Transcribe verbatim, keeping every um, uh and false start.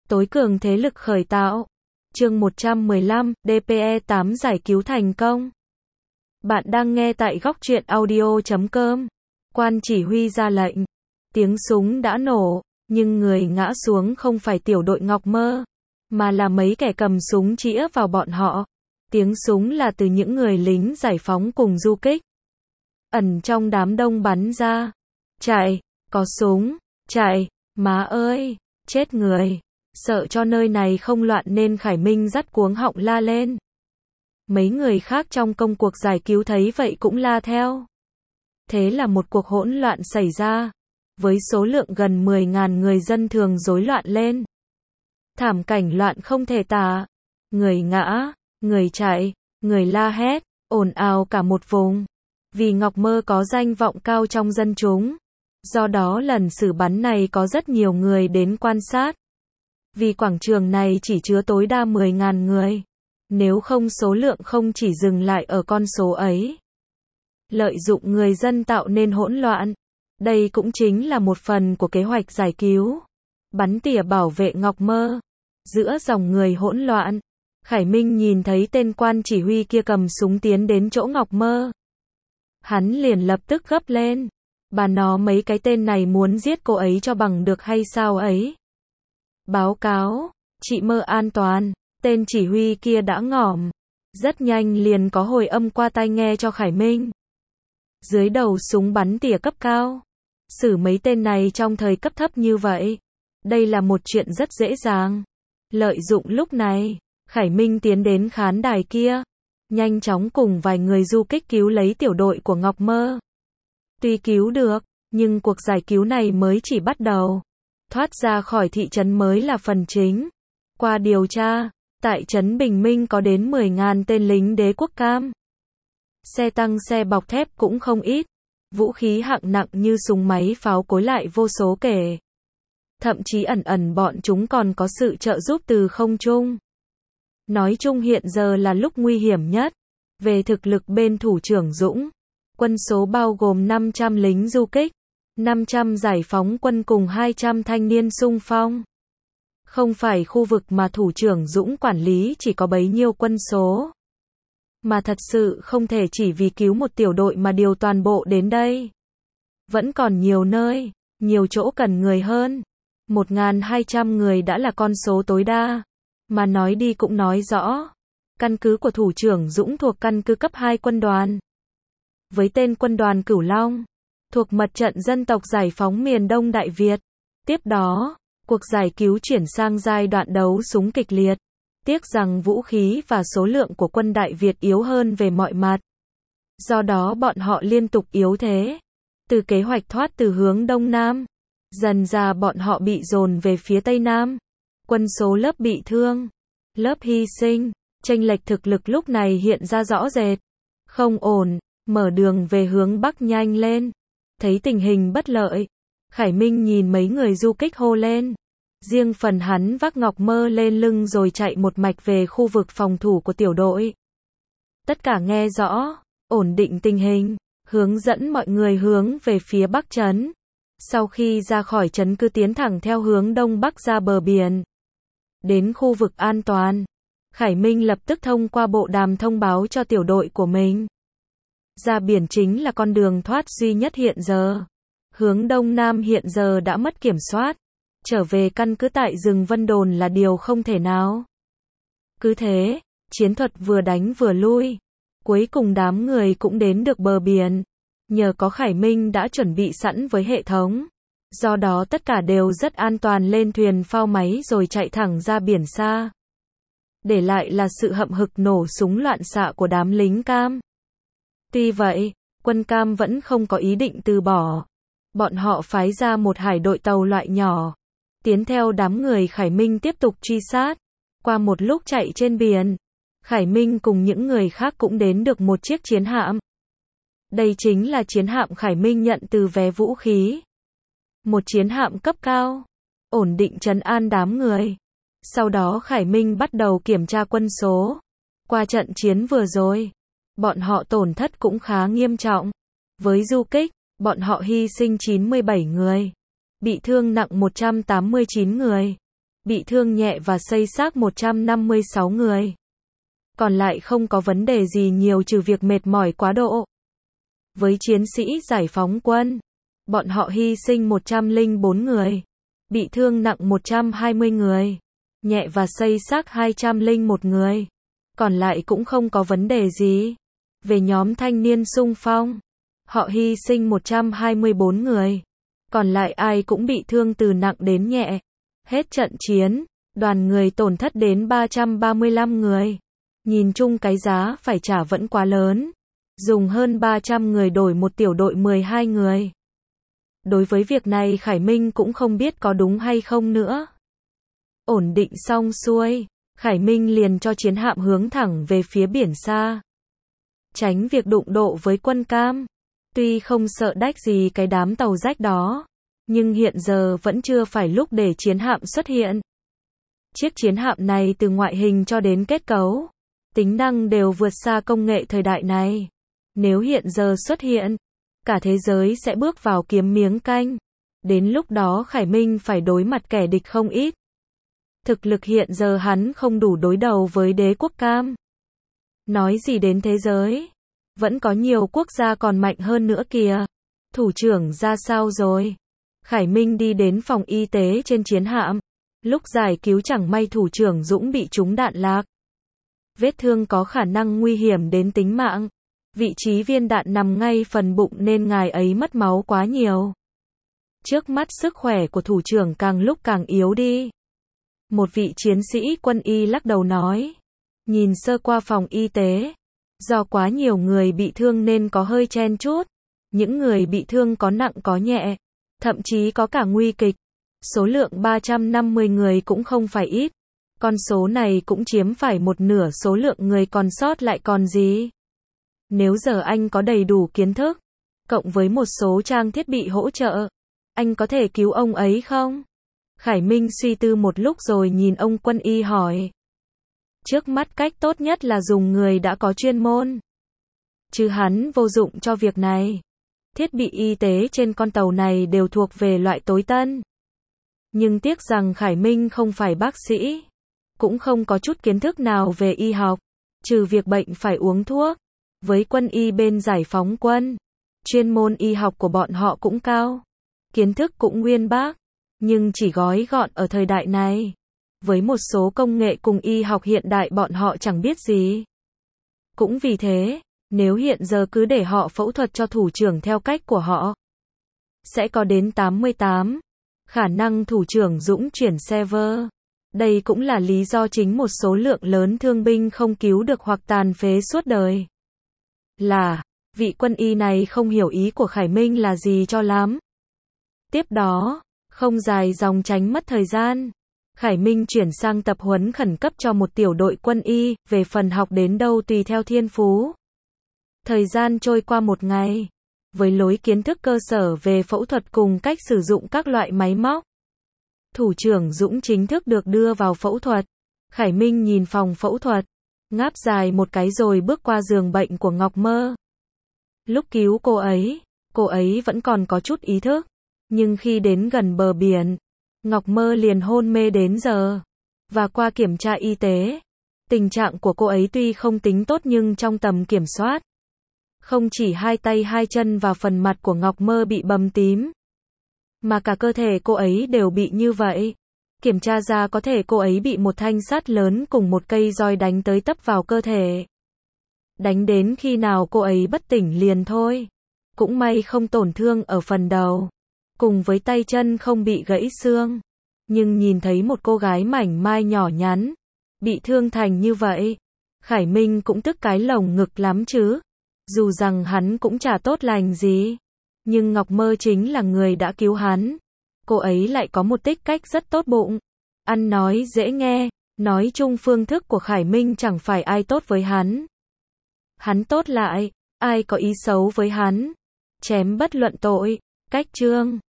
Tối cường thế lực khởi tạo. Chương một trăm mười lăm, đê pê e tám giải cứu thành công. Bạn đang nghe tại góc truyện audio chấm com. Quan chỉ huy ra lệnh. Tiếng súng đã nổ, nhưng người ngã xuống không phải tiểu đội Ngọc Mơ, mà là mấy kẻ cầm súng chĩa vào bọn họ. Tiếng súng là từ những người lính giải phóng cùng du kích. Ẩn trong đám đông bắn ra. Chạy, có súng, chạy, má ơi, chết người. Sợ cho nơi này không loạn nên Khải Minh dắt cuống họng la lên. Mấy người khác trong công cuộc giải cứu thấy vậy cũng la theo. Thế là một cuộc hỗn loạn xảy ra, với số lượng gần mười nghìn người dân thường rối loạn lên. Thảm cảnh loạn không thể tả. Người ngã, người chạy, người la hét, ồn ào cả một vùng. Vì Ngọc Mơ có danh vọng cao trong dân chúng, do đó lần xử bắn này có rất nhiều người đến quan sát. Vì quảng trường này chỉ chứa tối đa mười nghìn người, nếu không số lượng không chỉ dừng lại ở con số ấy. Lợi dụng người dân tạo nên hỗn loạn. Đây cũng chính là một phần của kế hoạch giải cứu. Bắn tỉa bảo vệ Ngọc Mơ. Giữa dòng người hỗn loạn, Khải Minh nhìn thấy tên quan chỉ huy kia cầm súng tiến đến chỗ Ngọc Mơ. Hắn liền lập tức gấp lên. Bà nó mấy cái tên này muốn giết cô ấy cho bằng được hay sao ấy? Báo cáo, chị Mơ an toàn. Tên chỉ huy kia đã ngỏm. Rất nhanh liền có hồi âm qua tai nghe cho Khải Minh. Dưới đầu súng bắn tỉa cấp cao. Xử mấy tên này trong thời cấp thấp như vậy. Đây là một chuyện rất dễ dàng. Lợi dụng lúc này, Khải Minh tiến đến khán đài kia. Nhanh chóng cùng vài người du kích cứu lấy tiểu đội của Ngọc Mơ. Tuy cứu được, nhưng cuộc giải cứu này mới chỉ bắt đầu. Thoát ra khỏi thị trấn mới là phần chính. Qua điều tra, tại trấn Bình Minh có đến mười nghìn tên lính đế quốc cam. Xe tăng xe bọc thép cũng không ít. Vũ khí hạng nặng như súng máy pháo cối lại vô số kể. Thậm chí ẩn ẩn bọn chúng còn có sự trợ giúp từ không trung. Nói chung hiện giờ là lúc nguy hiểm nhất. Về thực lực bên thủ trưởng Dũng, quân số bao gồm năm trăm lính du kích, năm trăm giải phóng quân cùng hai trăm thanh niên xung phong. Không phải khu vực mà thủ trưởng Dũng quản lý chỉ có bấy nhiêu quân số. Mà thật sự không thể chỉ vì cứu một tiểu đội mà điều toàn bộ đến đây. Vẫn còn nhiều nơi, nhiều chỗ cần người hơn. một nghìn hai trăm người đã là con số tối đa. Mà nói đi cũng nói rõ. Căn cứ của thủ trưởng Dũng thuộc căn cứ cấp hai quân đoàn. Với tên quân đoàn Cửu Long. Thuộc mật trận dân tộc giải phóng miền Đông Đại Việt. Tiếp đó, cuộc giải cứu chuyển sang giai đoạn đấu súng kịch liệt. Tiếc rằng vũ khí và số lượng của quân Đại Việt yếu hơn về mọi mặt. Do đó bọn họ liên tục yếu thế. Từ kế hoạch thoát từ hướng Đông Nam, dần ra bọn họ bị dồn về phía Tây Nam. Quân số lớp bị thương, lớp hy sinh, chênh lệch thực lực lúc này hiện ra rõ rệt. Không ổn, mở đường về hướng Bắc nhanh lên. Thấy tình hình bất lợi, Khải Minh nhìn mấy người du kích hô lên. Riêng phần hắn vác Ngọc Mơ lên lưng rồi chạy một mạch về khu vực phòng thủ của tiểu đội. Tất cả nghe rõ, ổn định tình hình, hướng dẫn mọi người hướng về phía Bắc trấn. Sau khi ra khỏi trấn cứ tiến thẳng theo hướng Đông Bắc ra bờ biển. Đến khu vực an toàn, Khải Minh lập tức thông qua bộ đàm thông báo cho tiểu đội của mình. Ra biển chính là con đường thoát duy nhất hiện giờ. Hướng Đông Nam hiện giờ đã mất kiểm soát. Trở về căn cứ tại rừng Vân Đồn là điều không thể nào. Cứ thế, chiến thuật vừa đánh vừa lui. Cuối cùng đám người cũng đến được bờ biển. Nhờ có Khải Minh đã chuẩn bị sẵn với hệ thống. Do đó tất cả đều rất an toàn lên thuyền phao máy rồi chạy thẳng ra biển xa. Để lại là sự hậm hực nổ súng loạn xạ của đám lính cam. Tuy vậy, quân cam vẫn không có ý định từ bỏ. Bọn họ phái ra một hải đội tàu loại nhỏ. Tiến theo đám người Khải Minh tiếp tục truy sát. Qua một lúc chạy trên biển, Khải Minh cùng những người khác cũng đến được một chiếc chiến hạm. Đây chính là chiến hạm Khải Minh nhận từ vé vũ khí. Một chiến hạm cấp cao, ổn định trấn an đám người. Sau đó Khải Minh bắt đầu kiểm tra quân số. Qua trận chiến vừa rồi, bọn họ tổn thất cũng khá nghiêm trọng. Với du kích, bọn họ hy sinh chín mươi bảy người. Bị thương nặng một trăm tám mươi chín người. bị thương nhẹ và xây xát một trăm năm mươi sáu người. Còn lại không có vấn đề gì nhiều trừ việc mệt mỏi quá độ. Với chiến sĩ giải phóng quân, bọn họ hy sinh một trăm lẻ bốn người, bị thương nặng một trăm hai mươi người, nhẹ và xây xát hai trăm lẻ một người. Còn lại cũng không có vấn đề gì. Về nhóm thanh niên xung phong, họ hy sinh một trăm hai mươi bốn người, còn lại ai cũng bị thương từ nặng đến nhẹ. Hết trận chiến, đoàn người tổn thất đến ba trăm ba mươi lăm người. Nhìn chung cái giá phải trả vẫn quá lớn. Dùng hơn ba trăm người đổi một tiểu đội mười hai người. Đối với việc này Khải Minh cũng không biết có đúng hay không nữa. Ổn định xong xuôi, Khải Minh liền cho chiến hạm hướng thẳng về phía biển xa. Tránh việc đụng độ với quân Cam. Tuy không sợ đách gì cái đám tàu rách đó, nhưng hiện giờ vẫn chưa phải lúc để chiến hạm xuất hiện. Chiếc chiến hạm này từ ngoại hình cho đến kết cấu, tính năng đều vượt xa công nghệ thời đại này. Nếu hiện giờ xuất hiện, cả thế giới sẽ bước vào kiếm miếng canh. Đến lúc đó Khải Minh phải đối mặt kẻ địch không ít. Thực lực hiện giờ hắn không đủ đối đầu với đế quốc Cam. Nói gì đến thế giới, vẫn có nhiều quốc gia còn mạnh hơn nữa kìa. Thủ trưởng ra sao rồi? Khải Minh đi đến phòng y tế trên chiến hạm. Lúc giải cứu chẳng may thủ trưởng Dũng bị trúng đạn lạc. Vết thương có khả năng nguy hiểm đến tính mạng. Vị trí viên đạn nằm ngay phần bụng nên ngài ấy mất máu quá nhiều. Trước mắt sức khỏe của thủ trưởng càng lúc càng yếu đi. Một vị chiến sĩ quân y lắc đầu nói. Nhìn sơ qua phòng y tế, do quá nhiều người bị thương nên có hơi chen chúc. Những người bị thương có nặng có nhẹ, thậm chí có cả nguy kịch. Số lượng ba trăm năm mươi người cũng không phải ít. Con số này cũng chiếm phải một nửa số lượng người còn sót lại còn gì. Nếu giờ anh có đầy đủ kiến thức, cộng với một số trang thiết bị hỗ trợ, anh có thể cứu ông ấy không? Khải Minh suy tư một lúc rồi nhìn ông quân y hỏi. Trước mắt cách tốt nhất là dùng người đã có chuyên môn. Chứ hắn vô dụng cho việc này. Thiết bị y tế trên con tàu này đều thuộc về loại tối tân. Nhưng tiếc rằng Khải Minh không phải bác sĩ, cũng không có chút kiến thức nào về y học, trừ việc bệnh phải uống thuốc. Với quân y bên giải phóng quân, chuyên môn y học của bọn họ cũng cao, kiến thức cũng uyên bác, nhưng chỉ gói gọn ở thời đại này. Với một số công nghệ cùng y học hiện đại bọn họ chẳng biết gì. Cũng vì thế, nếu hiện giờ cứ để họ phẫu thuật cho thủ trưởng theo cách của họ, sẽ có đến tám mươi tám khả năng thủ trưởng Dũng chuyển server. Đây cũng là lý do chính một số lượng lớn thương binh không cứu được hoặc tàn phế suốt đời. Là, vị quân y này không hiểu ý của Khải Minh là gì cho lắm. Tiếp đó, không dài dòng tránh mất thời gian, Khải Minh chuyển sang tập huấn khẩn cấp cho một tiểu đội quân y, về phần học đến đâu tùy theo thiên phú. Thời gian trôi qua một ngày, với lối kiến thức cơ sở về phẫu thuật cùng cách sử dụng các loại máy móc. Thủ trưởng Dũng chính thức được đưa vào phẫu thuật. Khải Minh nhìn phòng phẫu thuật, ngáp dài một cái rồi bước qua giường bệnh của Ngọc Mơ. Lúc cứu cô ấy, cô ấy vẫn còn có chút ý thức, nhưng khi đến gần bờ biển, Ngọc Mơ liền hôn mê đến giờ. Và qua kiểm tra y tế, tình trạng của cô ấy tuy không tính tốt nhưng trong tầm kiểm soát. Không chỉ hai tay hai chân và phần mặt của Ngọc Mơ bị bầm tím, mà cả cơ thể cô ấy đều bị như vậy. Kiểm tra ra có thể cô ấy bị một thanh sắt lớn cùng một cây roi đánh tới tấp vào cơ thể. Đánh đến khi nào cô ấy bất tỉnh liền thôi. Cũng may không tổn thương ở phần đầu, cùng với tay chân không bị gãy xương. Nhưng nhìn thấy một cô gái mảnh mai nhỏ nhắn, bị thương thành như vậy, Khải Minh cũng tức cái lồng ngực lắm chứ. Dù rằng hắn cũng chả tốt lành gì, nhưng Ngọc Mơ chính là người đã cứu hắn. Cô ấy lại có một tích cách rất tốt bụng, ăn nói dễ nghe. Nói chung phương thức của Khải Minh chẳng phải ai tốt với hắn, hắn tốt lại, ai có ý xấu với hắn, chém bất luận tội. Cách chương